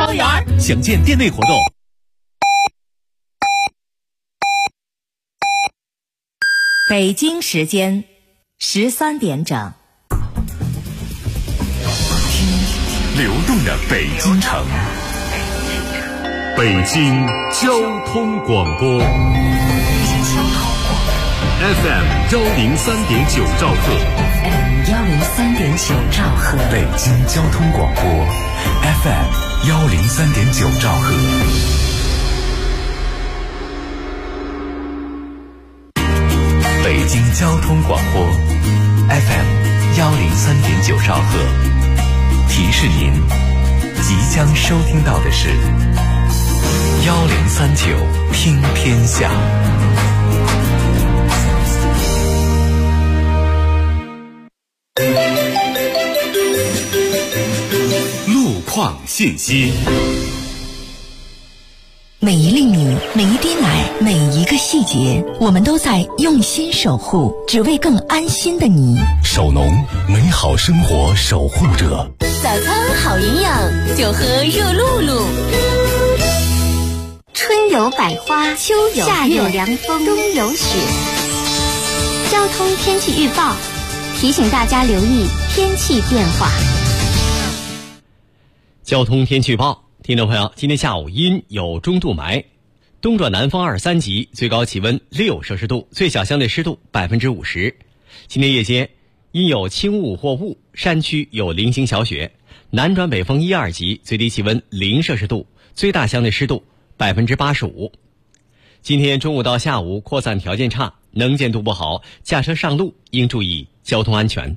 公园详见店内活动。 北京时间13点整。 流动的北京城，北京交通广播 FM 103.9兆赫， 103.9兆赫， 北京交通广播 FM 103.9兆赫。北京交通广播 FM 103.9兆赫，提示您即将收听到的是1039听天下。路况信息。 每一粒米，每一滴奶，每一个细节，我们都在用心守护，只为更安心的你。 守农，美好生活守护者。 早餐好营养，就喝热露露。春有百花，秋有夏有凉风，冬有雪。交通天气预报提醒大家留意天气变化。 交通天气预报，听众朋友，今天下午阴有中度霾，东转南风2、3级，最高气温6摄氏度，最小相对湿度50%。今天夜间阴有轻雾或雾，山区有零星小雪，南转北风1、2级，最低气温0摄氏度，最大相对湿度85%。今天中午到下午扩散条件差，能见度不好，驾车上路应注意交通安全。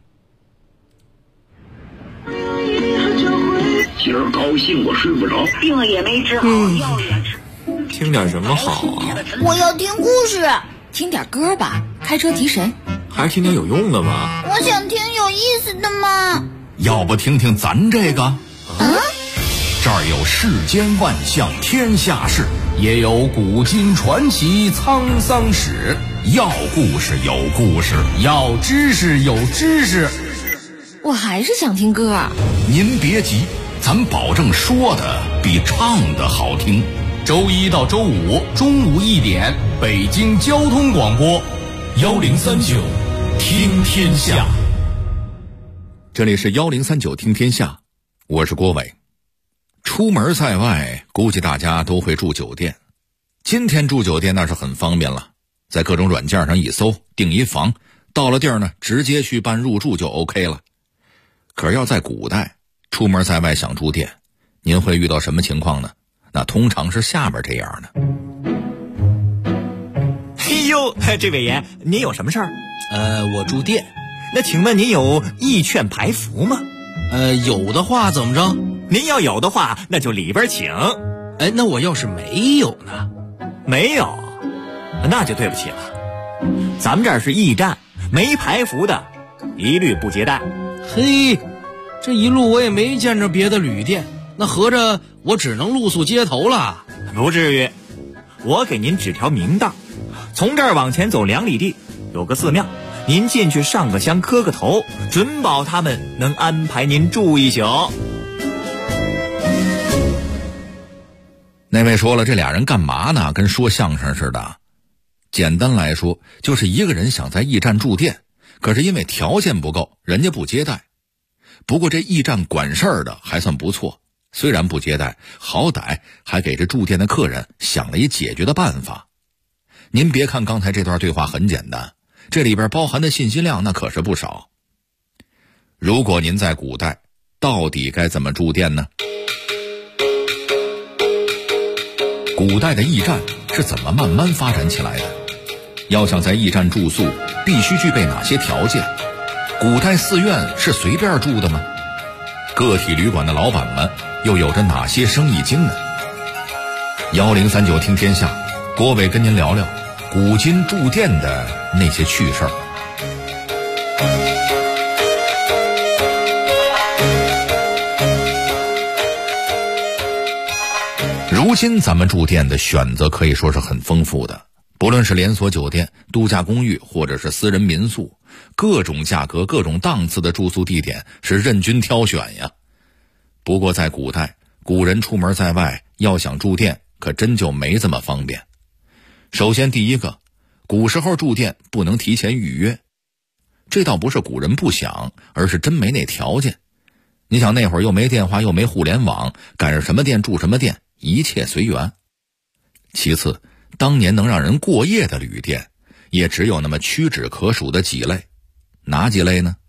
今儿高兴我睡不着， 病也没治好，药也吃。 听点什么好啊？ 我要听故事。 听点歌吧，开车提神。 还是听点有用的吧。 我想听有意思的嘛。 要不听听咱这个？这儿有世间万象天下事，也有古今传奇沧桑史。要故事有故事，要知识有知识。 我还是想听歌。 您别急，咱保证说的比唱的好听。周一到周五中午1点，北京交通广播1039听天下。这里是1039听天下，我是郭伟。出门在外，估计大家都会住酒店。今天住酒店那是很方便了，在各种软件上一搜，订一房，到了地儿呢，直接去办入住就 OK 了。可是要在古代，出门在外想住店，您会遇到什么情况呢？那通常是下边这样的。 嘿呦，这位爷，您有什么事儿？ 我住店。 那请问您有义券排福吗？ 有的话怎么着？ 您要有的话，那就里边请。 那我要是没有呢？ 没有，那就对不起了。咱们这儿是驿站，没排福的一律不接待。 嘿，这一路我也没见着别的旅店，那合着我只能露宿街头了？ 不至于，我给您指条明道，从这儿往前走2里地，有个寺庙，您进去上个香磕个头，准保他们能安排您住一宿。 那位说了，这俩人干嘛呢？跟说相声似的。简单来说，就是一个人想在驿站住店，可是因为条件不够，人家不接待。不过这驿站管事儿的还算不错，虽然不接待，好歹还给这住店的客人想了一解决的办法。您别看刚才这段对话很简单，这里边包含的信息量那可是不少。如果您在古代，到底该怎么住店呢？古代的驿站是怎么慢慢发展起来的？要想在驿站住宿，必须具备哪些条件？古代寺院是随便住的吗？个体旅馆的老板们又有着哪些生意经呢？1039听天下，郭伟跟您聊聊古今住店的那些趣事儿。如今咱们住店的选择可以说是很丰富的，不论是连锁酒店、度假公寓或者是私人民宿，各种价格、各种档次的住宿地点是任君挑选呀。不过在古代， 古人出门在外要想住店可真就没这么方便。首先第一个，古时候住店不能提前预约，这倒不是古人不想，而是真没那条件。你想那会儿又没电话又没互联网，赶上什么店住什么店，一切随缘。其次，当年能让人过夜的旅店也只有那么屈指可数的几类。哪几类呢？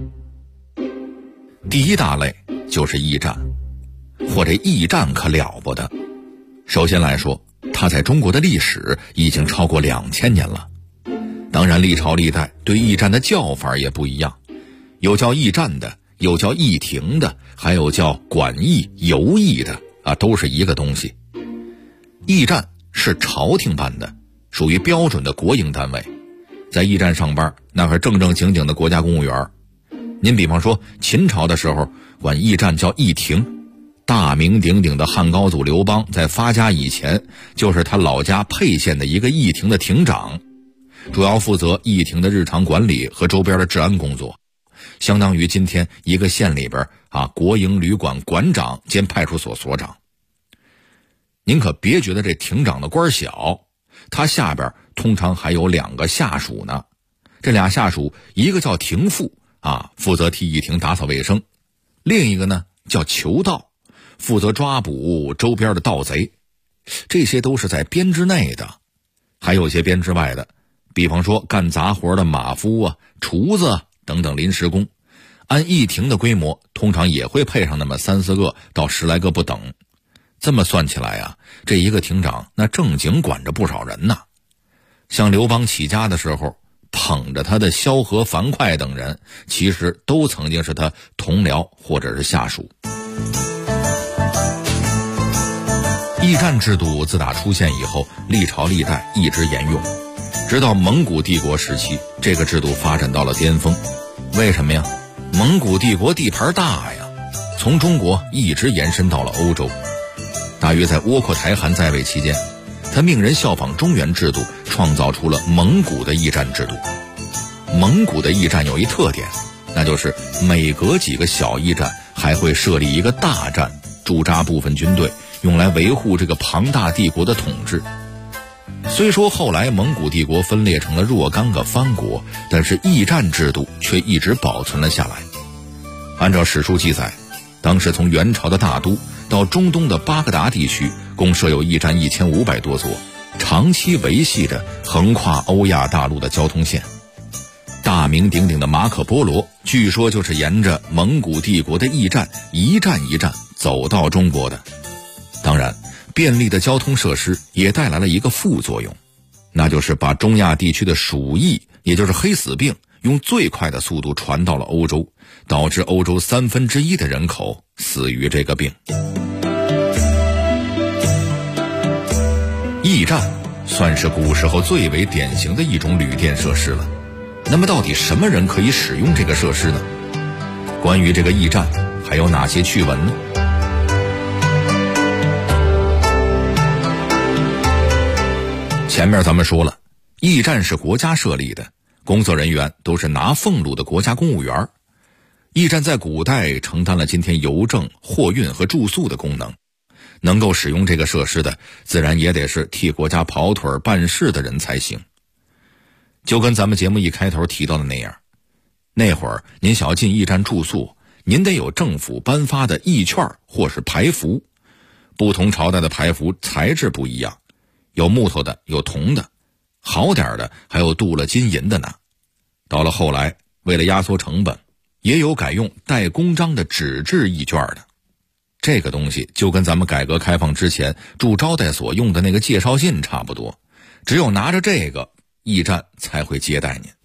第一大类就是驿站，或这驿站可了不得。首先来说，它在中国的历史已经超过2000年了。当然历朝历代对驿站的叫法也不一样，有叫驿站的，有叫驿亭的，还有叫管驿游驿的都是一个东西。驿站是朝廷办的，属于标准的国营单位，在驿站上班那可正正经经的国家公务员。您比方说秦朝的时候管驿站叫驿亭，大名鼎鼎的汉高祖刘邦在发家以前就是他老家沛县的一个驿亭的亭长，主要负责驿亭的日常管理和周边的治安工作，相当于今天一个县里边国营旅馆馆长兼派出所所长。您可别觉得这亭长的官小，他下边通常还有2个下属呢。这俩下属，一个叫亭副负责替驿亭打扫卫生，另一个呢叫囚盗，负责抓捕周边的盗贼。这些都是在编制内的，还有些编制外的，比方说干杂活的马夫厨子等等临时工，按驿亭的规模通常也会配上那么3、4个到10来个不等。这么算起来这一个亭长那正经管着不少人呢。像刘邦起家的时候捧着他的萧何、樊哙等人，其实都曾经是他同僚或者是下属。驿站制度自打出现以后，历朝历代一直沿用，直到蒙古帝国时期，这个制度发展到了巅峰。为什么呀？蒙古帝国地盘大呀，从中国一直延伸到了欧洲。大约在窝阔台汗在位期间，他命人效仿中原制度，创造出了蒙古的驿站制度。蒙古的驿站有一特点，那就是每隔几个小驿站还会设立一个大站，驻扎部分军队，用来维护这个庞大帝国的统治。虽说后来蒙古帝国分裂成了若干个藩国，但是驿站制度却一直保存了下来。按照史书记载，当时从元朝的大都到中东的巴格达地区，共设有驿站1500多座，长期维系着横跨欧亚大陆的交通线。大名鼎鼎的马可波罗，据说就是沿着蒙古帝国的驿站一站一站走到中国的。当然，便利的交通设施也带来了一个副作用，那就是把中亚地区的鼠疫，也就是黑死病，用最快的速度传到了欧洲，导致欧洲1/3的人口死于这个病。驿站算是古时候最为典型的一种旅店设施了。那么到底什么人可以使用这个设施呢？关于这个驿站还有哪些趣闻呢？前面咱们说了，驿站是国家设立的，工作人员都是拿俸禄的国家公务员。驿站在古代承担了今天邮政、货运和住宿的功能，能够使用这个设施的，自然也得是替国家跑腿办事的人才行。就跟咱们节目一开头提到的那样，那会儿您想要进驿站住宿，您得有政府颁发的驿券或是牌符。不同朝代的牌符材质不一样，有木头的，有铜的，好点的还有镀了金银的呢。到了后来，为了压缩成本，也有改用带公章的纸质驿券的。这个东西就跟咱们改革开放之前住招待所用的那个介绍信差不多，只有拿着这个，驿站才会接待您。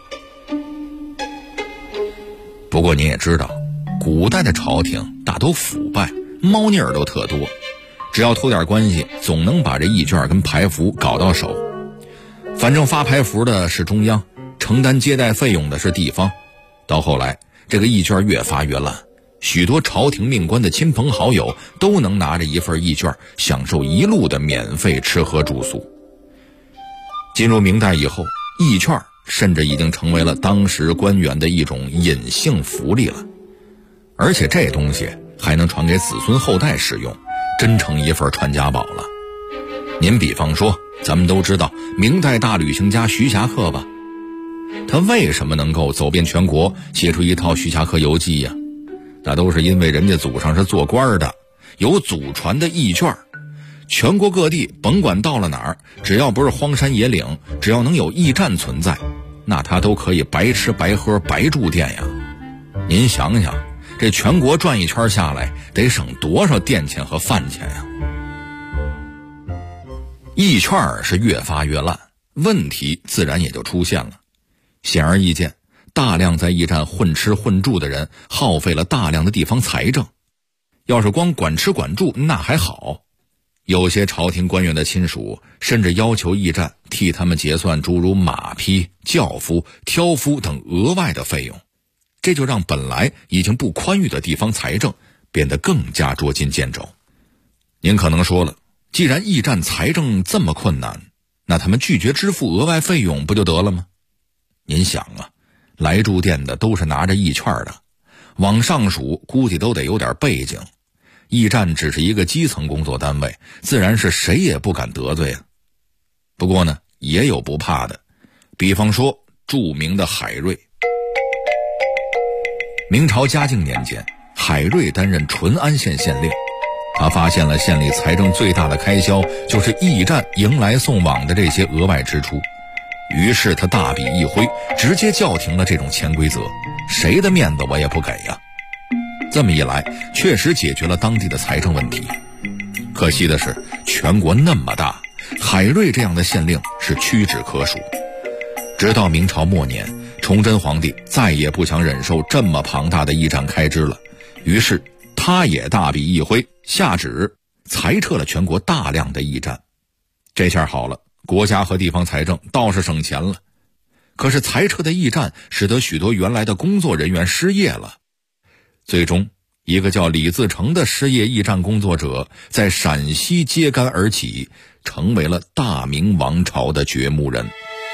不过您也知道，古代的朝廷大都腐败，猫腻儿都特多，只要图点关系，总能把这驿券跟牌符搞到手。反正发牌符的是中央，承担接待费用的是地方。到后来，这个驿券越发越烂，许多朝廷命官的亲朋好友都能拿着一份驿券，享受一路的免费吃喝住宿。进入明代以后，驿券甚至已经成为了当时官员的一种隐性福利了。而且这东西还能传给子孙后代使用，真成一份传家宝了。您比方说，咱们都知道明代大旅行家徐霞客吧，他为什么能够走遍全国写出一套徐霞客游记呀？那都是因为人家祖上是做官的，有祖传的义券，全国各地甭管到了哪儿，只要不是荒山野岭，只要能有驿站存在，那他都可以白吃白喝白住店呀。您想想，这全国转一圈下来，得省多少店钱和饭钱呀？驿券是越发越烂，问题自然也就出现了。显而易见，大量在驿站混吃混住的人耗费了大量的地方财政。要是光管吃管住那还好，有些朝廷官员的亲属甚至要求驿站替他们结算诸如马匹、轿夫、挑夫等额外的费用，这就让本来已经不宽裕的地方财政变得更加捉襟见肘。您可能说了，既然驿站财政这么困难，那他们拒绝支付额外费用不就得了吗？您想啊，来住店的都是拿着驿券的，往上数估计都得有点背景。驿站只是一个基层工作单位，自然是谁也不敢得罪啊。不过呢，也有不怕的，比方说著名的海瑞。明朝嘉靖年间，海瑞担任淳安县县令，他发现了县里财政最大的开销就是驿站迎来送往的这些额外支出，于是他大笔一挥，直接叫停了这种潜规则，谁的面子我也不给呀。这么一来，确实解决了当地的财政问题。可惜的是，全国那么大，海瑞这样的县令是屈指可数。直到明朝末年，崇祯皇帝再也不想忍受这么庞大的驿站开支了，于是他也大笔一挥，下旨裁撤了全国大量的驿站。这下好了，国家和地方财政倒是省钱了。可是裁撤的驿站使得许多原来的工作人员失业了。最终，一个叫李自成的失业驿站工作者在陕西揭竿而起，成为了大明王朝的掘墓人。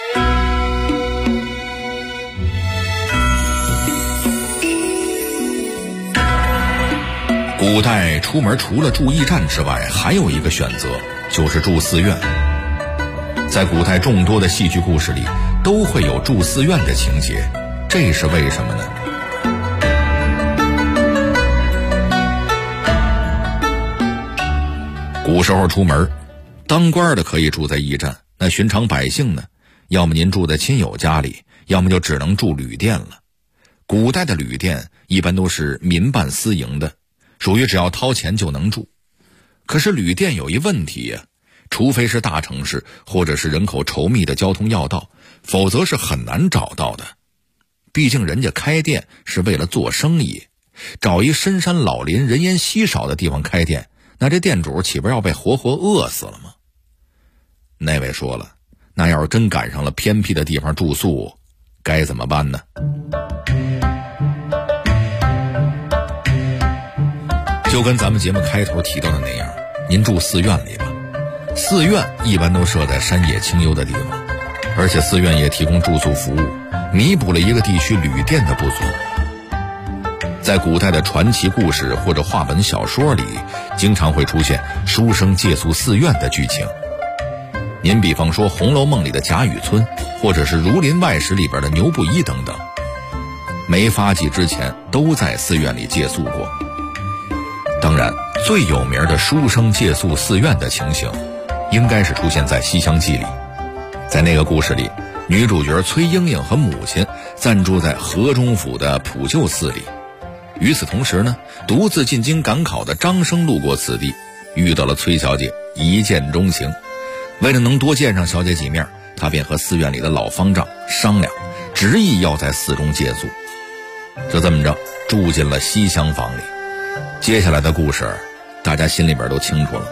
古代出门除了住驿站之外，还有一个选择，就是住寺院。在古代众多的戏剧故事里，都会有住寺院的情节，这是为什么呢？古时候出门，当官的可以住在驿站，那寻常百姓呢，要么您住在亲友家里，要么就只能住旅店了。古代的旅店一般都是民办私营的，属于只要掏钱就能住。可是旅店有一问题呀，除非是大城市或者是人口稠密的交通要道，否则是很难找到的。毕竟人家开店是为了做生意，找一深山老林人烟稀少的地方开店，那这店主岂不要被活活饿死了吗？那位说了，那要是真赶上了偏僻的地方住宿，该怎么办呢？就跟咱们节目开头提到的那样，您住寺院里吧。寺院一般都设在山野清幽的地方，而且寺院也提供住宿服务，弥补了一个地区旅店的不足。在古代的传奇故事或者话本小说里，经常会出现书生借宿寺院的剧情。您比方说《红楼梦》里的贾雨村，或者是《儒林外史》里边的牛不疑等等，没发迹之前都在寺院里借宿过。当然，最有名的书生借宿寺院的情形，应该是出现在《西厢记》里。在那个故事里，女主角崔莺莺和母亲暂住在河中府的普救寺里。与此同时呢，独自进京赶考的张生路过此地，遇到了崔小姐，一见钟情。为了能多见上小姐几面，他便和寺院里的老方丈商量，执意要在寺中借宿。就这么着，住进了西厢房里。接下来的故事，大家心里边都清楚了。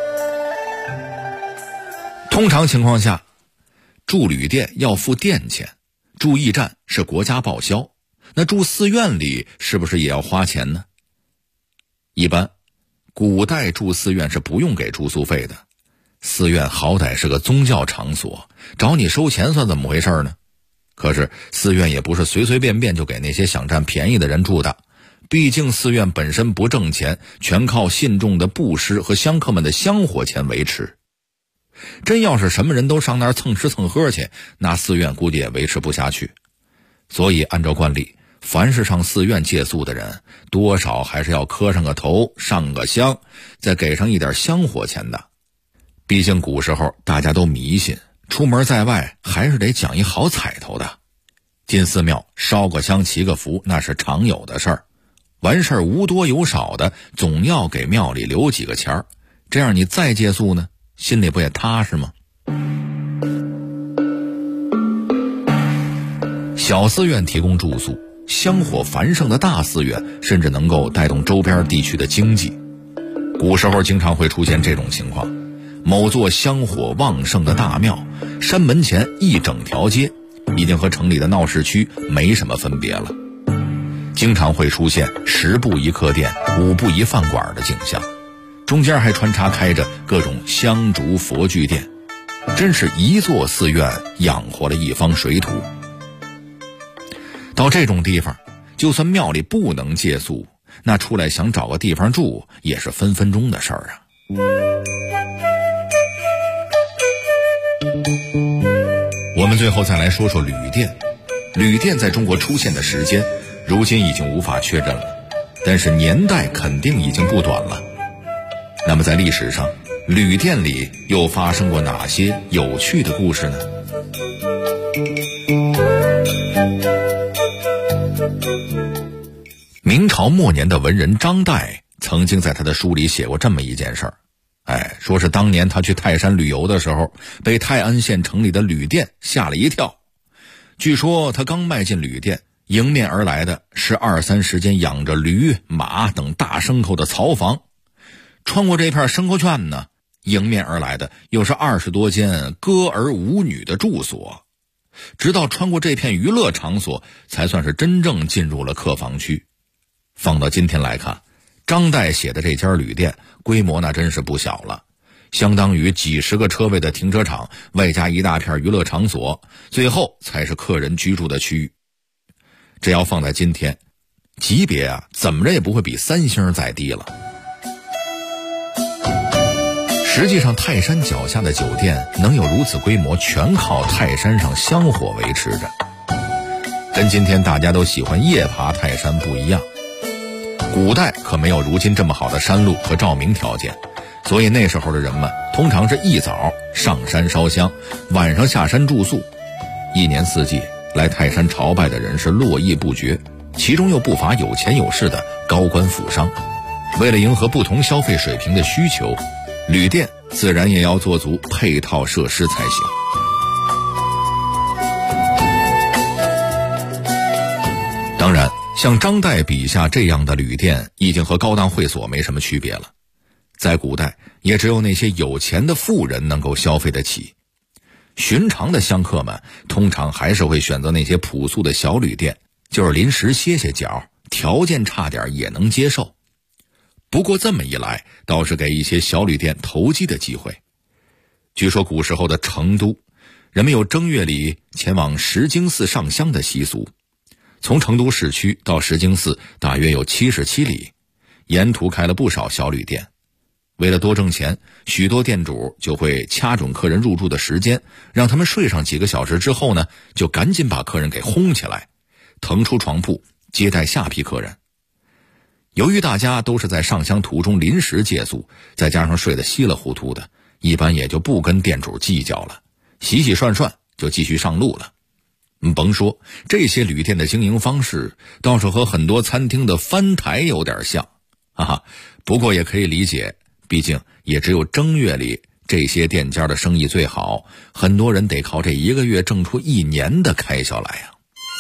通常情况下，住旅店要付店钱，住驿站是国家报销，那住寺院里是不是也要花钱呢？一般古代住寺院是不用给住宿费的，寺院好歹是个宗教场所，找你收钱算怎么回事呢？可是寺院也不是随随便便就给那些想占便宜的人住的， 毕竟寺院本身不挣钱，全靠信众的布施和香客们的香火钱维持。真要是什么人都上那儿蹭吃蹭喝去，那寺院估计也维持不下去。所以按照惯例，凡是上寺院借宿的人，多少还是要磕上个头，上个香，再给上一点香火钱的。毕竟古时候大家都迷信，出门在外还是得讲一好彩头的。进寺庙烧个香祈个福，那是常有的事儿。完事儿无多有少的，总要给庙里留几个钱儿，这样你再借宿呢，心里不也踏实吗？小寺院提供住宿，香火繁盛的大寺院甚至能够带动周边地区的经济。古时候经常会出现这种情况，某座香火旺盛的大庙，山门前一整条街已经和城里的闹市区没什么分别了。经常会出现10步一客店5步一饭馆的景象，中间还穿插开着各种香烛佛具店，真是一座寺院养活了一方水土。到这种地方，就算庙里不能借宿，那出来想找个地方住也是分分钟的事儿啊。我们最后再来说说旅店。旅店在中国出现的时间如今已经无法确认了，但是年代肯定已经不短了。那么在历史上，旅店里又发生过哪些有趣的故事呢？明朝末年的文人张岱曾经在他的书里写过这么一件事儿，说是当年他去泰山旅游的时候，被泰安县城里的旅店吓了一跳。据说他刚迈进旅店，迎面而来的是20-30间养着驴、马等大牲口的槽房，穿过这片牲口圈呢，迎面而来的又是20多间歌儿舞女的住所，直到穿过这片娱乐场所，才算是真正进入了客房区。放到今天来看，张岱写的这家旅店规模那真是不小了，相当于几十个车位的停车场，外加一大片娱乐场所，最后才是客人居住的区域。这要放在今天，级别怎么着也不会比3星再低了。实际上泰山脚下的酒店能有如此规模，全靠泰山上香火维持着。跟今天大家都喜欢夜爬泰山不一样，古代可没有如今这么好的山路和照明条件，所以那时候的人们通常是一早上山烧香，晚上下山住宿。一年四季来泰山朝拜的人是络绎不绝，其中又不乏有钱有势的高官富商。为了迎合不同消费水平的需求，旅店自然也要做足配套设施才行。当然，像张岱笔下这样的旅店已经和高档会所没什么区别了。在古代，也只有那些有钱的富人能够消费得起。寻常的香客们通常还是会选择那些朴素的小旅店，就是临时歇歇脚，条件差点也能接受。不过这么一来，倒是给一些小旅店投机的机会。据说古时候的成都，人们有正月里前往石经寺上香的习俗。从成都市区到石经寺大约有77里，沿途开了不少小旅店。为了多挣钱，许多店主就会掐准客人入住的时间，让他们睡上几个小时之后呢，就赶紧把客人给轰起来，腾出床铺接待下批客人。由于大家都是在上香途中临时借宿，再加上睡得稀里糊涂的，一般也就不跟店主计较了，洗洗涮涮就继续上路了。甭说，这些旅店的经营方式倒是和很多餐厅的翻台有点像，不过也可以理解，毕竟也只有正月里这些店家的生意最好，很多人得靠这1个月挣出1年的开销来呀。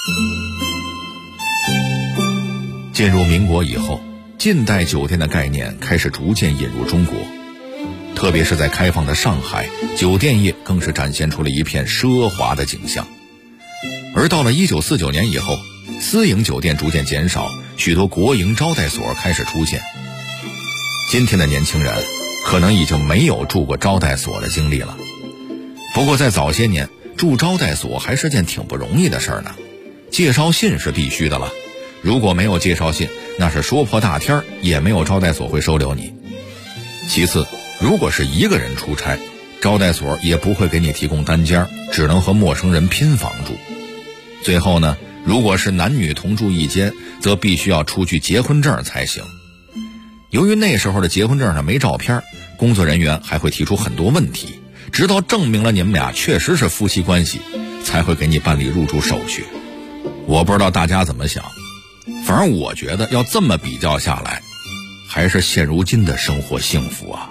进入民国以后，近代酒店的概念开始逐渐引入中国，特别是在开放的上海，酒店业更是展现出了一片奢华的景象。而到了1949年以后，私营酒店逐渐减少，许多国营招待所开始出现。今天的年轻人可能已经没有住过招待所的经历了，不过在早些年，住招待所还是件挺不容易的事儿呢。介绍信是必须的了， 如果没有介绍信，那是说破大天也没有招待所会收留你。其次，如果是一个人出差，招待所也不会给你提供单间，只能和陌生人拼房住。最后呢，如果是男女同住一间，则必须要出具结婚证才行。由于那时候的结婚证上没照片，工作人员还会提出很多问题，直到证明了你们俩确实是夫妻关系，才会给你办理入住手续。我不知道大家怎么想，反正我觉得要这么比较下来，还是现如今的生活幸福啊。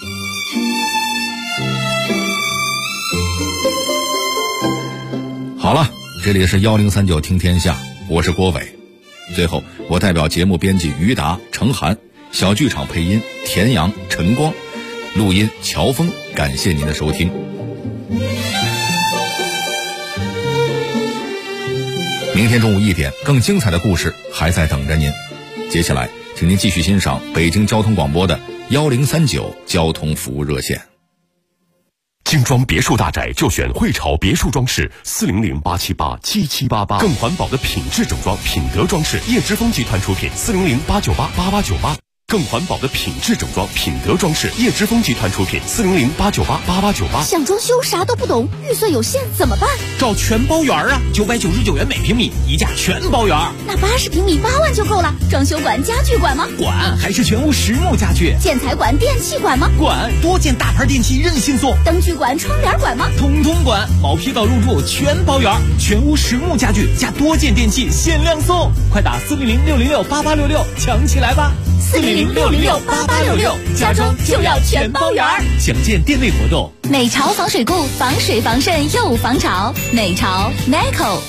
好了，这里是1039听天下，我是郭伟。最后，我代表节目编辑于达、程涵，小剧场配音田阳、陈光，录音乔峰，感谢您的收听。明天中午1点，更精彩的故事还在等着您。接下来，请您继续欣赏北京交通广播的1039交通服务热线。 精装别墅大宅就选汇潮别墅装饰，400-878-7788，更环保的品质整装，品德装饰，叶之峰集团出品，400-898-8898。更环保的品质整装，品德装饰，叶之峰集团出品，400-898-8898。 想装修啥都不懂，预算有限怎么办？ 找全包园啊，999元每平米，一价全包园。 那80平米8万就够了。装修馆、家具馆吗？ 管，还是全屋实木家具。 建材馆、电器馆吗？ 管，多件大牌电器任性送。 灯具馆、窗帘馆吗？ 统统管，毛坯到入住全包园，全屋实木家具加多件电器限量送，快打400-606-8866抢起来吧！400-606-8866，家装就要全包圆。详见店内活动。 美潮防水固，防水防渗又防潮。美潮 Nico。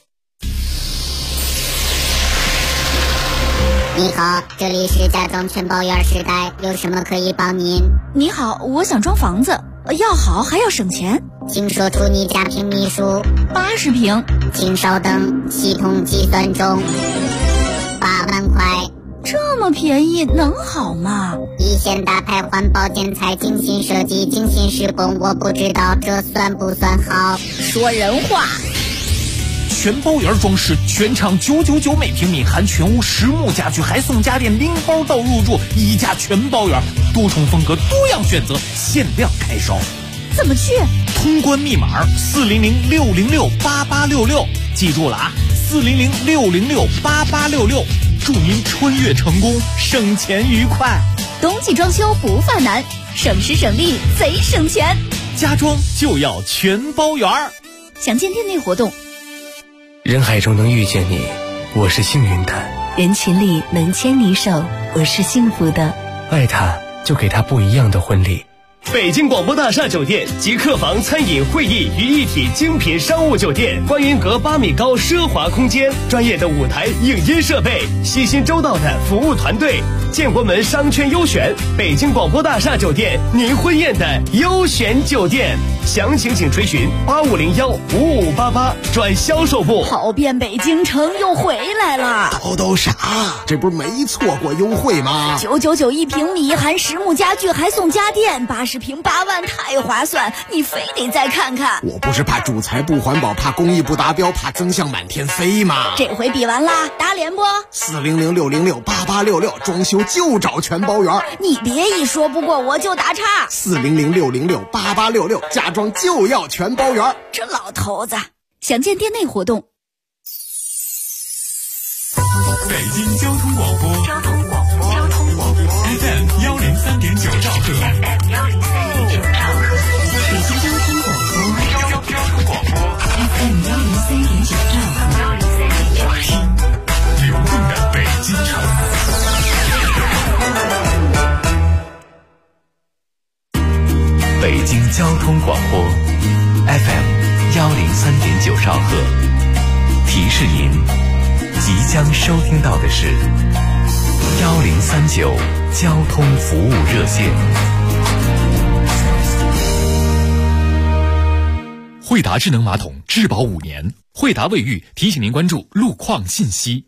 你好，这里是家装全包圆时代，有什么可以帮您？ 你好，我想装房子，要好还要省钱。 请说出你家平米数。 80平。 请稍等，系统计算中。8万块。 这么便宜能好吗？ 一线大牌环保建材，精心设计，精心施工，我不知道这算不算好。 说人话。 全包圆装饰，全场999每平米，含全屋实木家具，还送家电拎包到入住，一价全包圆，多重风格，多样选择，限量开烧。 怎么去？ 通关密码400-606-8866，记住了啊，400-606-8866。祝您穿越成功，省钱愉快。 冬季装修不犯难，省时省力贼省钱。 家装就要全包圆。 详见店内活动。 人海中能遇见你，我是幸运的； 人群里能牵你手，我是幸福的。 爱他，就给他不一样的婚礼。 北京广播大厦酒店集客房、餐饮、会议于一体精品商务酒店，观云阁8米高奢华空间，专业的舞台影音设备，细心周到的服务团队，建国门商圈优选，北京广播大厦酒店您婚宴的优选酒店。详情请垂询8501-5588转销售部。 跑遍北京城又回来了。 都傻，这不是没错过优惠吗 ？999一平米，含实木家具还送家电，80平8万，太划算，你非得再看看。 我不是怕主材不环保，怕工艺不达标，怕增项满天飞吗？ 这回比完啦，打脸不 ？400-606-8866，装修就找全包圆。 你别一说不过我就打岔。 400-606-8866，家装就要全包圆。 这老头子，详见店内活动。 北京交通广播，FM 103.9兆赫， 北京交通广播，FM 103.9兆赫， 流动的北京城。 北京交通广播 FM 103.9兆赫，提示您即将收听到的是1039交通服务热线。 惠达智能马桶质保5年，惠达卫浴提醒您关注路况信息。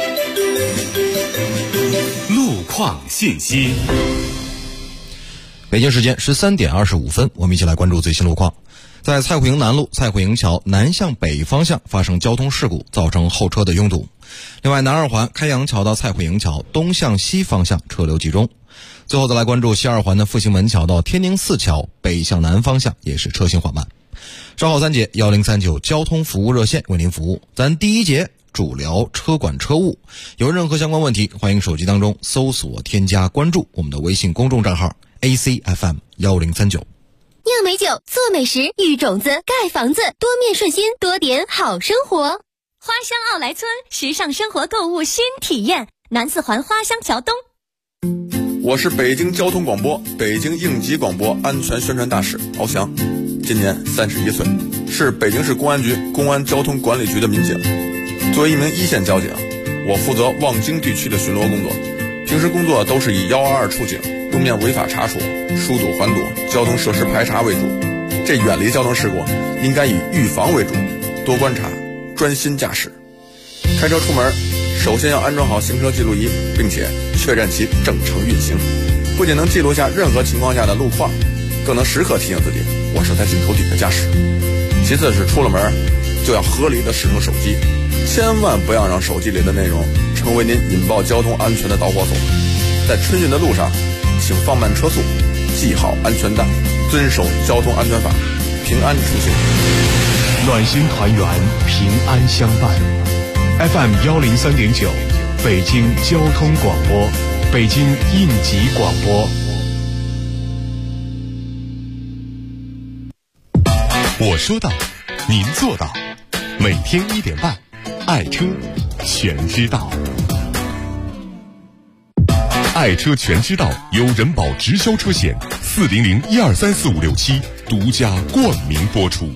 路况信息。 北京时间13点25分，我们一起来关注最新路况。在蔡户营南路蔡户营桥南向北方向发生交通事故，造成后车的拥堵。另外，南二环开阳桥到蔡户营桥东向西方向车流集中。最后再来关注西二环的复兴门桥到天宁寺桥北向南方向也是车行缓慢。稍后3节1039交通服务热线为您服务。咱第一节主聊车管车务，有任何相关问题，欢迎手机当中搜索添加关注我们的微信公众账号 ACFM1039。 酿美酒，做美食，育种子，盖房子，多面顺心，多点好生活。 花乡奥莱村，时尚生活购物新体验，南四环花乡桥东。 我是北京交通广播北京应急广播安全宣传大使敖翔，今年31岁，是北京市公安局公安交通管理局的民警。作为一名一线交警，我负责望京地区的巡逻工作，平时工作都是以122出警、路面违法查处、疏堵缓堵、交通设施排查为主。这远离交通事故应该以预防为主，多观察，专心驾驶。开车出门首先要安装好行车记录仪，并且确认其正常运行，不仅能记录下任何情况下的路况，更能时刻提醒自己我是在镜头底下驾驶。其次是出了门就要合理的使用手机，千万不要让手机里的内容成为您引爆交通安全的导火索。在春运的路上，请放慢车速，系好安全带，遵守交通安全法，平安出行。 暖心团圆，平安相伴。FM 103.9，北京交通广播，北京应急广播。我说到，您做到。每天1点半，爱车全知道。爱车全知道由人保直销车险400123456独家冠名播出。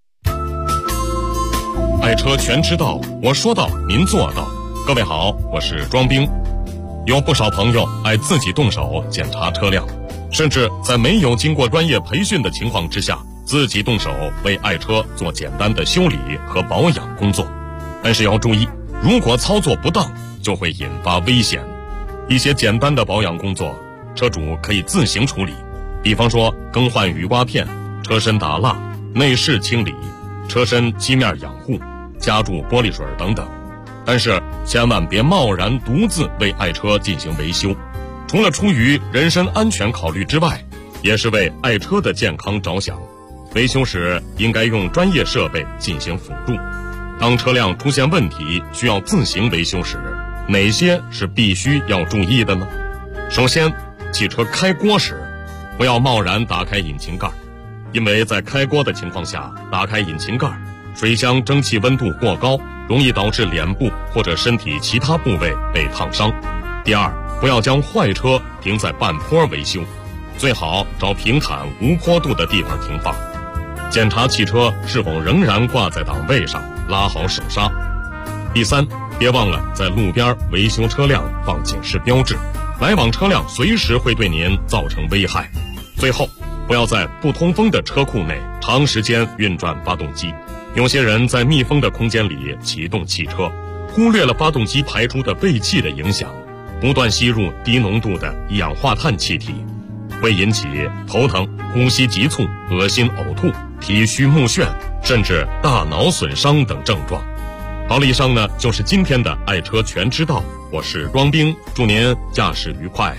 爱车全知道，我说到您做到。各位好，我是庄兵。有不少朋友爱自己动手检查车辆，甚至在没有经过专业培训的情况之下，自己动手为爱车做简单的修理和保养工作。但是要注意，如果操作不当，就会引发危险。一些简单的保养工作，车主可以自行处理，比方说更换雨刮片、车身打蜡、内饰清理、车身漆面养护、加注玻璃水等等。但是千万别贸然独自为爱车进行维修，除了出于人身安全考虑之外，也是为爱车的健康着想。维修时应该用专业设备进行辅助。当车辆出现问题需要自行维修时，哪些是必须要注意的呢？首先，汽车开锅时不要贸然打开引擎盖，因为在开锅的情况下打开引擎盖，水箱蒸汽温度过高，容易导致脸部或者身体其他部位被烫伤。第二，不要将坏车停在半坡维修，最好找平坦无坡度的地方停放。检查汽车是否仍然挂在档位上，拉好手刹。第三，别忘了在路边维修车辆放警示标志，来往车辆随时会对您造成危害。最后，不要在不通风的车库内长时间运转发动机。有些人在密封的空间里启动汽车，忽略了发动机排出的尾气的影响，不断吸入低浓度的一氧化碳气体，会引起头疼、呼吸急促、恶心呕吐、体虚目眩，甚至大脑损伤等症状。好了，以上呢就是今天的爱车全知道，我是庄兵，祝您驾驶愉快。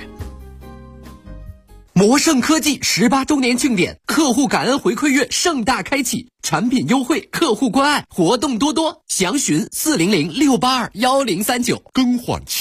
摩盛科技18周年庆典，客户感恩回馈月盛大开启，产品优惠，客户关爱，活动多多，详询400-682-1039。 更换